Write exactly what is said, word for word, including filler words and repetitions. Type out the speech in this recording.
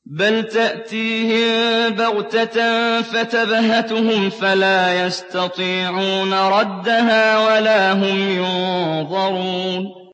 بَلْ تَأْتِيهِم بَغْتَةً فَتَبْهَتُهُمْ فَلَا يَسْتَطِيعُونَ رَدَّهَا وَلَا هُمْ يُنظَرُونَ